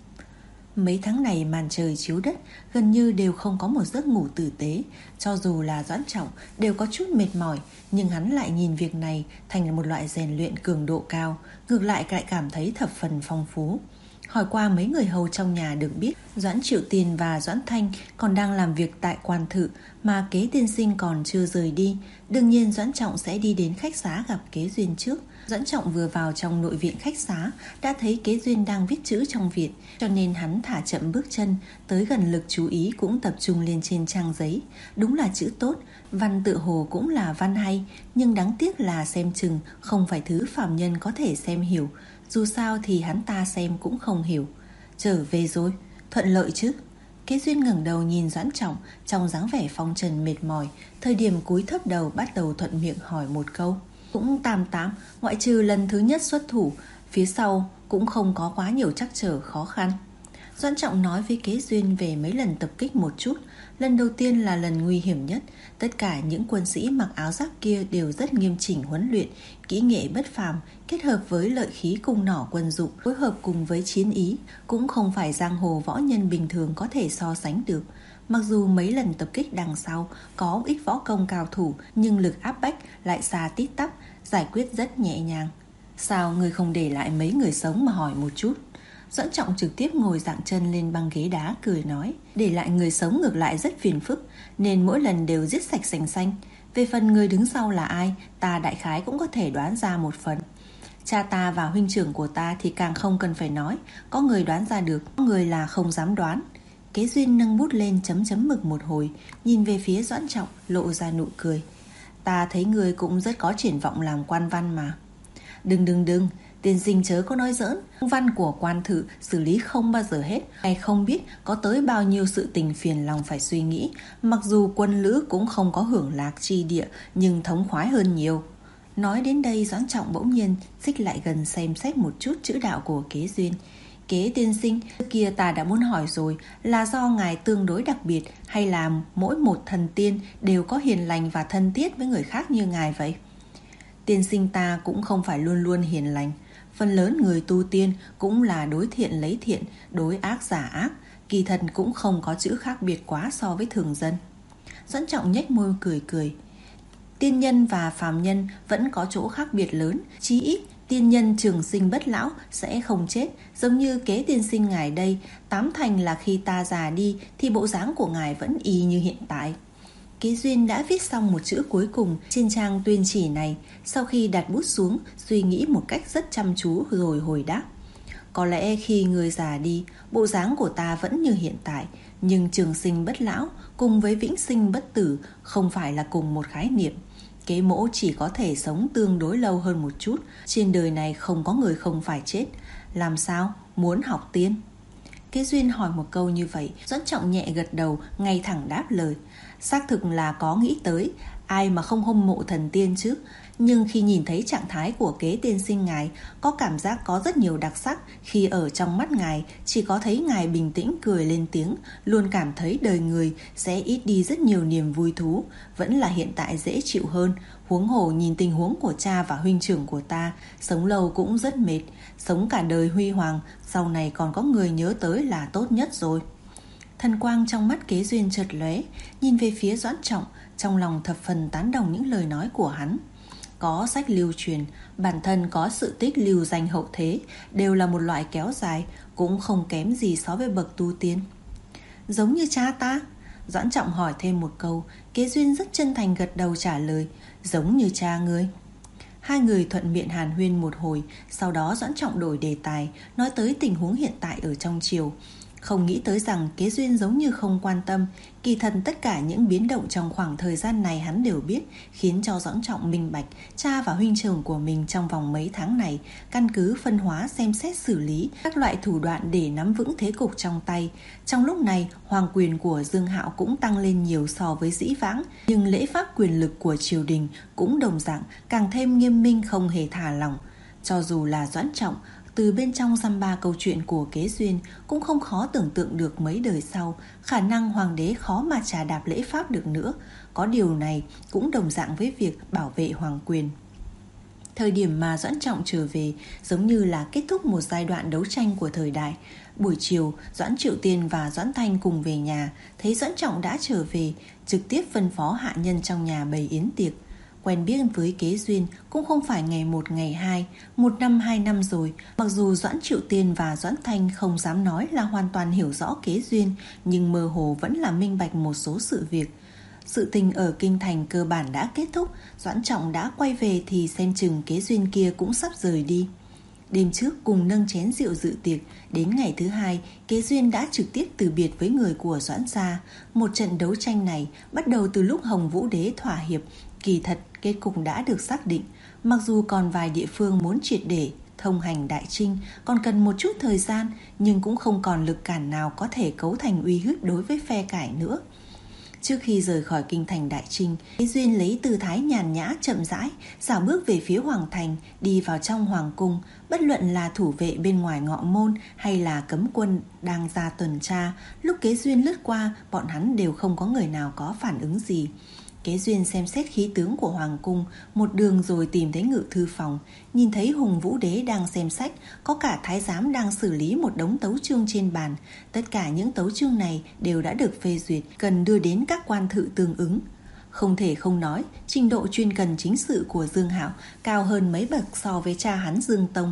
Mấy tháng này màn trời chiếu đất, gần như đều không có một giấc ngủ tử tế. Cho dù là Doãn Trọng đều có chút mệt mỏi, nhưng hắn lại nhìn việc này thành một loại rèn luyện cường độ cao, ngược lại lại cảm thấy thập phần phong phú. Hỏi qua mấy người hầu trong nhà được biết, Doãn Triệu Tiền và Doãn Thanh còn đang làm việc tại quan thự, mà Kế tiên sinh còn chưa rời đi. Đương nhiên Doãn Trọng sẽ đi đến khách xá gặp Kế Duyên trước. Doãn Trọng vừa vào trong nội viện khách xá đã thấy Kế Duyên đang viết chữ trong viện, cho nên hắn thả chậm bước chân, tới gần lực chú ý cũng tập trung lên trên trang giấy. Đúng là chữ tốt, văn tự hồ cũng là văn hay, nhưng đáng tiếc là xem chừng không phải thứ phàm nhân có thể xem hiểu. Dù sao thì hắn ta xem cũng không hiểu. Trở về rồi, thuận lợi chứ? Kế Duyên ngẩng đầu nhìn Doãn Trọng, trong dáng vẻ phong trần mệt mỏi, thời điểm cúi thấp đầu bắt đầu thuận miệng hỏi một câu. Cũng tạm tạm, ngoại trừ lần thứ nhất xuất thủ, phía sau cũng không có quá nhiều trắc trở khó khăn. Doãn Trọng nói với Kế Duyên về mấy lần tập kích một chút. Lần đầu tiên là lần nguy hiểm nhất. Tất cả những quân sĩ mặc áo giáp kia đều rất nghiêm chỉnh huấn luyện, kỹ nghệ bất phàm, kết hợp với lợi khí cung nỏ quân dụng, phối hợp cùng với chiến ý, cũng không phải giang hồ võ nhân bình thường có thể so sánh được. Mặc dù mấy lần tập kích đằng sau có ít võ công cao thủ, nhưng lực áp bách lại xa tít tắp, giải quyết rất nhẹ nhàng. Sao người không để lại mấy người sống mà hỏi một chút? Doãn Trọng trực tiếp ngồi dạng chân lên băng ghế đá cười nói, để lại người sống ngược lại rất phiền phức, nên mỗi lần đều giết sạch sành xanh. Về phần người đứng sau là ai, ta đại khái cũng có thể đoán ra một phần. Cha ta và huynh trưởng của ta thì càng không cần phải nói, có người đoán ra được, có người là không dám đoán. Kế Duyên nâng bút lên chấm chấm mực một hồi, nhìn về phía Doãn Trọng lộ ra nụ cười. Ta thấy người cũng rất có triển vọng làm quan văn mà. Đừng đừng đừng, tiên sinh chớ có nói giỡn. Văn của quan thự xử lý không bao giờ hết, hay không biết có tới bao nhiêu sự tình phiền lòng phải suy nghĩ. Mặc dù quân lữ cũng không có hưởng lạc chi địa, nhưng thống khoái hơn nhiều. Nói đến đây, Doãn Trọng bỗng nhiên xích lại gần xem xét một chút chữ đạo của Kế Duyên. Kế tiên sinh, kia ta đã muốn hỏi rồi, là do ngài tương đối đặc biệt, hay là mỗi một thần tiên đều có hiền lành và thân thiết với người khác như ngài vậy? Tiên sinh ta cũng không phải luôn luôn hiền lành. Phần lớn người tu tiên cũng là đối thiện lấy thiện, đối ác giả ác, kỳ thật cũng không có chữ khác biệt quá so với thường dân. Doãn Trọng nhếch môi cười cười. Tiên nhân và phàm nhân vẫn có chỗ khác biệt lớn, chí ít tiên nhân trường sinh bất lão sẽ không chết, giống như Kế tiên sinh ngài đây, tám thành là khi ta già đi thì bộ dáng của ngài vẫn y như hiện tại. Kế Duyên đã viết xong một chữ cuối cùng trên trang tuyên chỉ này, sau khi đặt bút xuống, suy nghĩ một cách rất chăm chú rồi hồi đáp. Có lẽ khi người già đi, bộ dáng của ta vẫn như hiện tại, nhưng trường sinh bất lão cùng với vĩnh sinh bất tử không phải là cùng một khái niệm. Kế mỗ chỉ có thể sống tương đối lâu hơn một chút, trên đời này không có người không phải chết. Làm sao? Muốn học tiên? Kế Duyên hỏi một câu như vậy, Doãn Trọng nhẹ gật đầu, ngay thẳng đáp lời. Xác thực là có nghĩ tới, ai mà không hâm mộ thần tiên chứ. Nhưng khi nhìn thấy trạng thái của Kế tiên sinh ngài, có cảm giác có rất nhiều đặc sắc. Khi ở trong mắt ngài, chỉ có thấy ngài bình tĩnh cười lên tiếng, luôn cảm thấy đời người sẽ ít đi rất nhiều niềm vui thú. Vẫn là hiện tại dễ chịu hơn. Huống hồ nhìn tình huống của cha và huynh trưởng của ta, sống lâu cũng rất mệt. Sống cả đời huy hoàng, sau này còn có người nhớ tới là tốt nhất rồi. Thần quang trong mắt Kế Duyên chợt lóe, nhìn về phía Doãn Trọng, trong lòng thập phần tán đồng những lời nói của hắn. Có sách lưu truyền, bản thân có sự tích lưu danh hậu thế, đều là một loại kéo dài, cũng không kém gì so với bậc tu tiên. Giống như cha ta? Doãn Trọng hỏi thêm một câu, Kế Duyên rất chân thành gật đầu trả lời, giống như cha ngươi. Hai người thuận miệng hàn huyên một hồi, sau đó Doãn Trọng đổi đề tài, nói tới tình huống hiện tại ở trong triều. Không nghĩ tới rằng Kế Duyên giống như không quan tâm, kỳ thật tất cả những biến động trong khoảng thời gian này hắn đều biết, khiến cho Doãn Trọng minh bạch cha và huynh trưởng của mình trong vòng mấy tháng này căn cứ phân hóa xem xét xử lý các loại thủ đoạn để nắm vững thế cục trong tay. Trong lúc này, hoàng quyền của Dương Hạo cũng tăng lên nhiều so với dĩ vãng, nhưng lễ pháp quyền lực của triều đình cũng đồng dạng càng thêm nghiêm minh, không hề thả lỏng. Cho dù là Doãn Trọng từ bên trong dăm ba câu chuyện của Kế Duyên cũng không khó tưởng tượng được mấy đời sau, khả năng hoàng đế khó mà trà đạp lễ pháp được nữa. Có điều này cũng đồng dạng với việc bảo vệ hoàng quyền. Thời điểm mà Doãn Trọng trở về giống như là kết thúc một giai đoạn đấu tranh của thời đại. Buổi chiều, Doãn Triệu Tiên và Doãn Thanh cùng về nhà, thấy Doãn Trọng đã trở về, trực tiếp phân phó hạ nhân trong nhà bày yến tiệc. Quen biết với Kế Duyên cũng không phải ngày một ngày hai, một năm hai năm rồi. Mặc dù Doãn Triệu Tiên và Doãn Thanh không dám nói là hoàn toàn hiểu rõ Kế Duyên, nhưng mơ hồ vẫn là minh bạch một số sự việc. Sự tình ở Kinh Thành cơ bản đã kết thúc, Doãn Trọng đã quay về thì xem chừng Kế Duyên kia cũng sắp rời đi. Đêm trước cùng nâng chén rượu dự tiệc, đến ngày thứ hai, Kế Duyên đã trực tiếp từ biệt với người của Doãn gia. Một trận đấu tranh này bắt đầu từ lúc Hồng Vũ Đế thỏa hiệp, kỳ thật kết cục đã được xác định. Mặc dù còn vài địa phương muốn triệt để thông hành đại trinh còn cần một chút thời gian, nhưng cũng không còn lực cản nào có thể cấu thành uy hiếp đối với phe cải nữa. Trước khi rời khỏi kinh thành đại trinh, Kế Duyên lấy tư thái nhàn nhã chậm rãi, dạo bước về phía hoàng thành, đi vào trong hoàng cung. Bất luận là thủ vệ bên ngoài ngọ môn hay là cấm quân đang ra tuần tra, lúc Kế Duyên lướt qua, bọn hắn đều không có người nào có phản ứng gì. Kế Duyên xem xét khí tướng của hoàng cung một đường rồi tìm thấy ngự thư phòng, nhìn thấy Hùng Vũ Đế đang xem sách, có cả thái giám đang xử lý một đống tấu chương trên bàn. Tất cả những tấu chương này đều đã được phê duyệt, cần đưa đến các quan thự tương ứng. Không thể không nói, trình độ chuyên cần chính sự của Dương Hạo cao hơn mấy bậc so với cha hắn Dương Tông.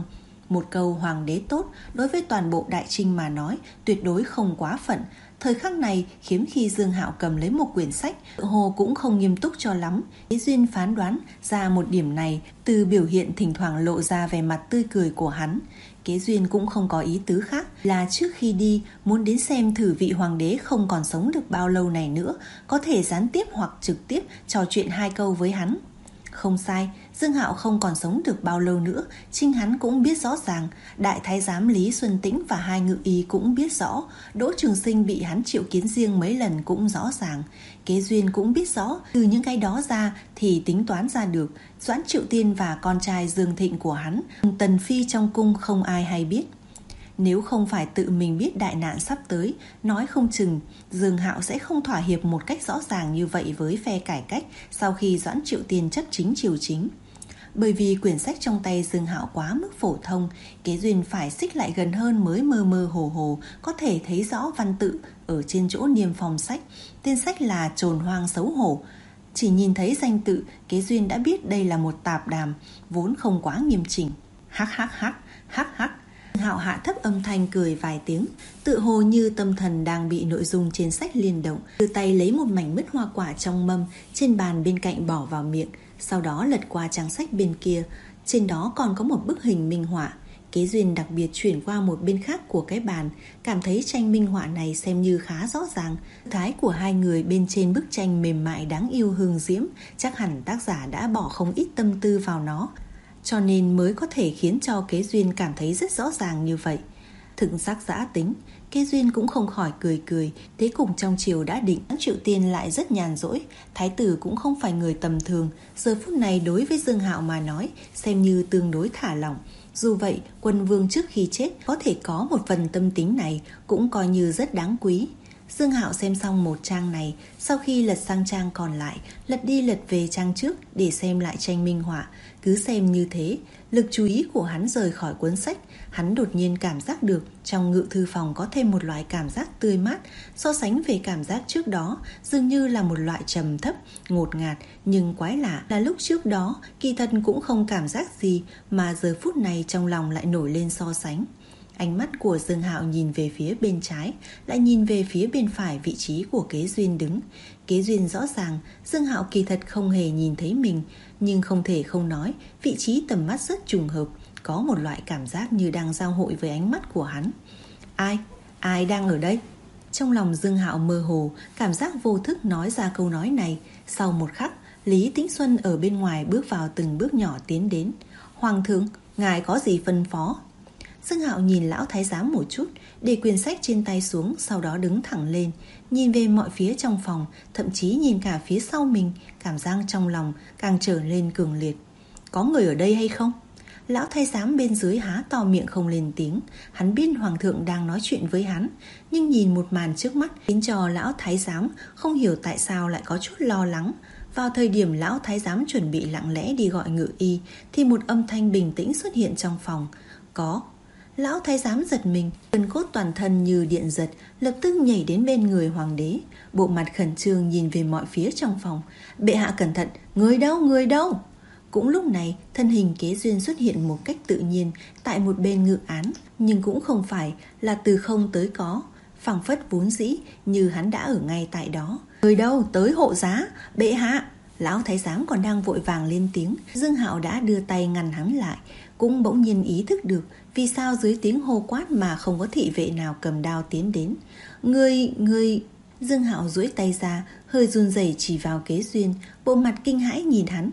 Một câu hoàng đế tốt đối với toàn bộ Đại Trinh mà nói tuyệt đối không quá phận. Thời khắc này hiếm khi Dương Hạo cầm lấy một quyển sách, tự hồ cũng không nghiêm túc cho lắm. Kế Duyên phán đoán ra một điểm này từ biểu hiện thỉnh thoảng lộ ra vẻ mặt tươi cười của hắn. Kế Duyên cũng không có ý tứ khác, là trước khi đi muốn đến xem thử vị hoàng đế không còn sống được bao lâu này nữa, có thể gián tiếp hoặc trực tiếp trò chuyện hai câu với hắn. Không sai, Dương Hạo không còn sống được bao lâu nữa, chính hắn cũng biết rõ ràng. Đại thái giám Lý Xuân Tĩnh và hai ngự y cũng biết rõ. Đỗ Trường Sinh bị hắn triệu kiến riêng mấy lần cũng rõ ràng. Kế Duyên cũng biết rõ. Từ những cái đó ra thì tính toán ra được Doãn Triệu Tiên và con trai Dương Thịnh của hắn, tần phi trong cung không ai hay biết. Nếu không phải tự mình biết đại nạn sắp tới, nói không chừng Dương Hạo sẽ không thỏa hiệp một cách rõ ràng như vậy với phe cải cách sau khi Doãn Triệu Tiên chấp chính triều chính. Bởi vì quyển sách trong tay Dương Hạo quá mức phổ thông, Kế Duyên phải xích lại gần hơn mới mơ mơ hồ hồ có thể thấy rõ văn tự ở trên chỗ niêm phong sách. Tên sách là Trồn Hoang Xấu Hổ. Chỉ nhìn thấy danh tự, Kế Duyên đã biết đây là một tạp đàm vốn không quá nghiêm chỉnh. Hắc hắc hắc, hắc hắc. Hạo hạ thấp âm thanh cười vài tiếng, tự hồ như tâm thần đang bị nội dung trên sách liên động, đưa tay lấy một mảnh mứt hoa quả trong mâm trên bàn bên cạnh bỏ vào miệng, sau đó lật qua trang sách bên kia, trên đó còn có một bức hình minh họa. Kế Duyên đặc biệt chuyển qua một bên khác của cái bàn, cảm thấy tranh minh họa này xem như khá rõ ràng. Thái của hai người bên trên bức tranh mềm mại đáng yêu hương diễm, chắc hẳn tác giả đã bỏ không ít tâm tư vào nó, cho nên mới có thể khiến cho Kế Duyên cảm thấy rất rõ ràng như vậy. Thực sắc giã tính, Kế Duyên cũng không khỏi cười cười. Thế cùng trong triều đã định, Triệu Tiên lại rất nhàn rỗi. Thái tử cũng không phải người tầm thường, giờ phút này đối với Dương Hạo mà nói xem như tương đối thả lỏng. Dù vậy, quân vương trước khi chết có thể có một phần tâm tính này cũng coi như rất đáng quý. Dương Hạo xem xong một trang này, sau khi lật sang trang còn lại, lật đi lật về trang trước để xem lại tranh minh họa. Cứ xem như thế, lực chú ý của hắn rời khỏi cuốn sách. Hắn đột nhiên cảm giác được trong ngự thư phòng có thêm một loại cảm giác tươi mát. So sánh về cảm giác trước đó, dường như là một loại trầm thấp, ngột ngạt. Nhưng quái lạ là lúc trước đó, kỳ thật cũng không cảm giác gì, mà giờ phút này trong lòng lại nổi lên so sánh. Ánh mắt của Dương Hạo nhìn về phía bên trái, lại nhìn về phía bên phải vị trí của Kế Duyên đứng. Kế Duyên rõ ràng Dương Hạo kỳ thật không hề nhìn thấy mình, nhưng không thể không nói vị trí tầm mắt rất trùng hợp, có một loại cảm giác như đang giao hội với ánh mắt của hắn. Ai? Ai đang ở đây? Trong lòng Dương Hạo mơ hồ, cảm giác vô thức nói ra câu nói này. Sau một khắc, Lý Tĩnh Xuân ở bên ngoài bước vào từng bước nhỏ tiến đến. Hoàng thượng, ngài có gì phân phó? Dương Hạo nhìn lão thái giám một chút, để quyển sách trên tay xuống, sau đó đứng thẳng lên, nhìn về mọi phía trong phòng, thậm chí nhìn cả phía sau mình, cảm giác trong lòng càng trở lên cường liệt. Có người ở đây hay không? Lão thái giám bên dưới há to miệng không lên tiếng. Hắn biết hoàng thượng đang nói chuyện với hắn, nhưng nhìn một màn trước mắt khiến cho lão thái giám không hiểu tại sao lại có chút lo lắng. Vào thời điểm lão thái giám chuẩn bị lặng lẽ đi gọi ngự y, thì một âm thanh bình tĩnh xuất hiện trong phòng. Có. Lão thái giám giật mình, gân cốt toàn thân như điện giật, lập tức nhảy đến bên người hoàng đế, bộ mặt khẩn trương nhìn về mọi phía trong phòng. Bệ hạ cẩn thận, người đâu, người đâu? Cũng lúc này, thân hình Kế Duyên xuất hiện một cách tự nhiên tại một bên ngự án, nhưng cũng không phải là từ không tới có, phảng phất vốn dĩ như hắn đã ở ngay tại đó. Người đâu, tới hộ giá, bệ hạ. Lão thái giám còn đang vội vàng lên tiếng, Dương Hạo đã đưa tay ngăn hắn lại, cũng bỗng nhiên ý thức được vì sao dưới tiếng hô quát mà không có thị vệ nào cầm đao tiến đến. Người, người... Dương Hạo duỗi tay ra, hơi run rẩy chỉ vào Kế Duyên, bộ mặt kinh hãi nhìn hắn.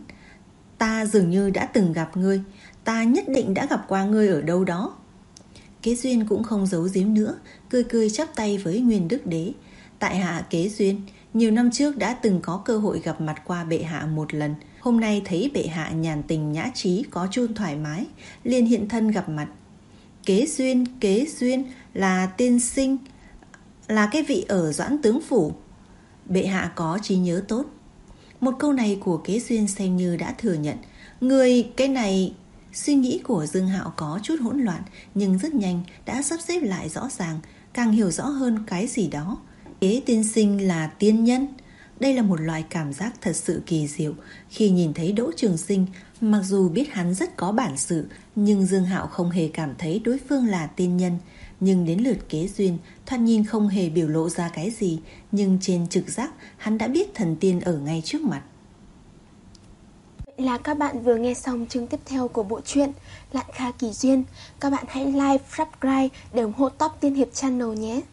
Ta dường như đã từng gặp ngươi, ta nhất định đã gặp qua ngươi ở đâu đó. Kế Duyên cũng không giấu giếm nữa, cười cười chắp tay với Nguyên Đức Đế. Tại hạ Kế Duyên, nhiều năm trước đã từng có cơ hội gặp mặt qua bệ hạ một lần. Hôm nay thấy bệ hạ nhàn tình nhã trí, có chun thoải mái, liền hiện thân gặp mặt. Kế Duyên, Kế Duyên là tiên sinh, là cái vị ở Doãn tướng phủ. Bệ hạ có trí nhớ tốt. Một câu này của Kế Duyên xem như đã thừa nhận. Người, cái này... Suy nghĩ của Dương Hạo có chút hỗn loạn, nhưng rất nhanh đã sắp xếp lại rõ ràng, càng hiểu rõ hơn cái gì đó. Kế tiên sinh là tiên nhân. Đây là một loại cảm giác thật sự kỳ diệu khi nhìn thấy Đỗ Trường Sinh. Mặc dù biết hắn rất có bản sự, nhưng Dương Hạo không hề cảm thấy đối phương là tiên nhân. Nhưng đến lượt Kế Duyên, thoạt nhìn không hề biểu lộ ra cái gì, nhưng trên trực giác hắn đã biết thần tiên ở ngay trước mặt. Vậy là các bạn vừa nghe xong chương tiếp theo của bộ truyện Lạn Kha Kỳ Duyên. Các bạn hãy like, subscribe để ủng hộ Top Tiên Hiệp Channel nhé.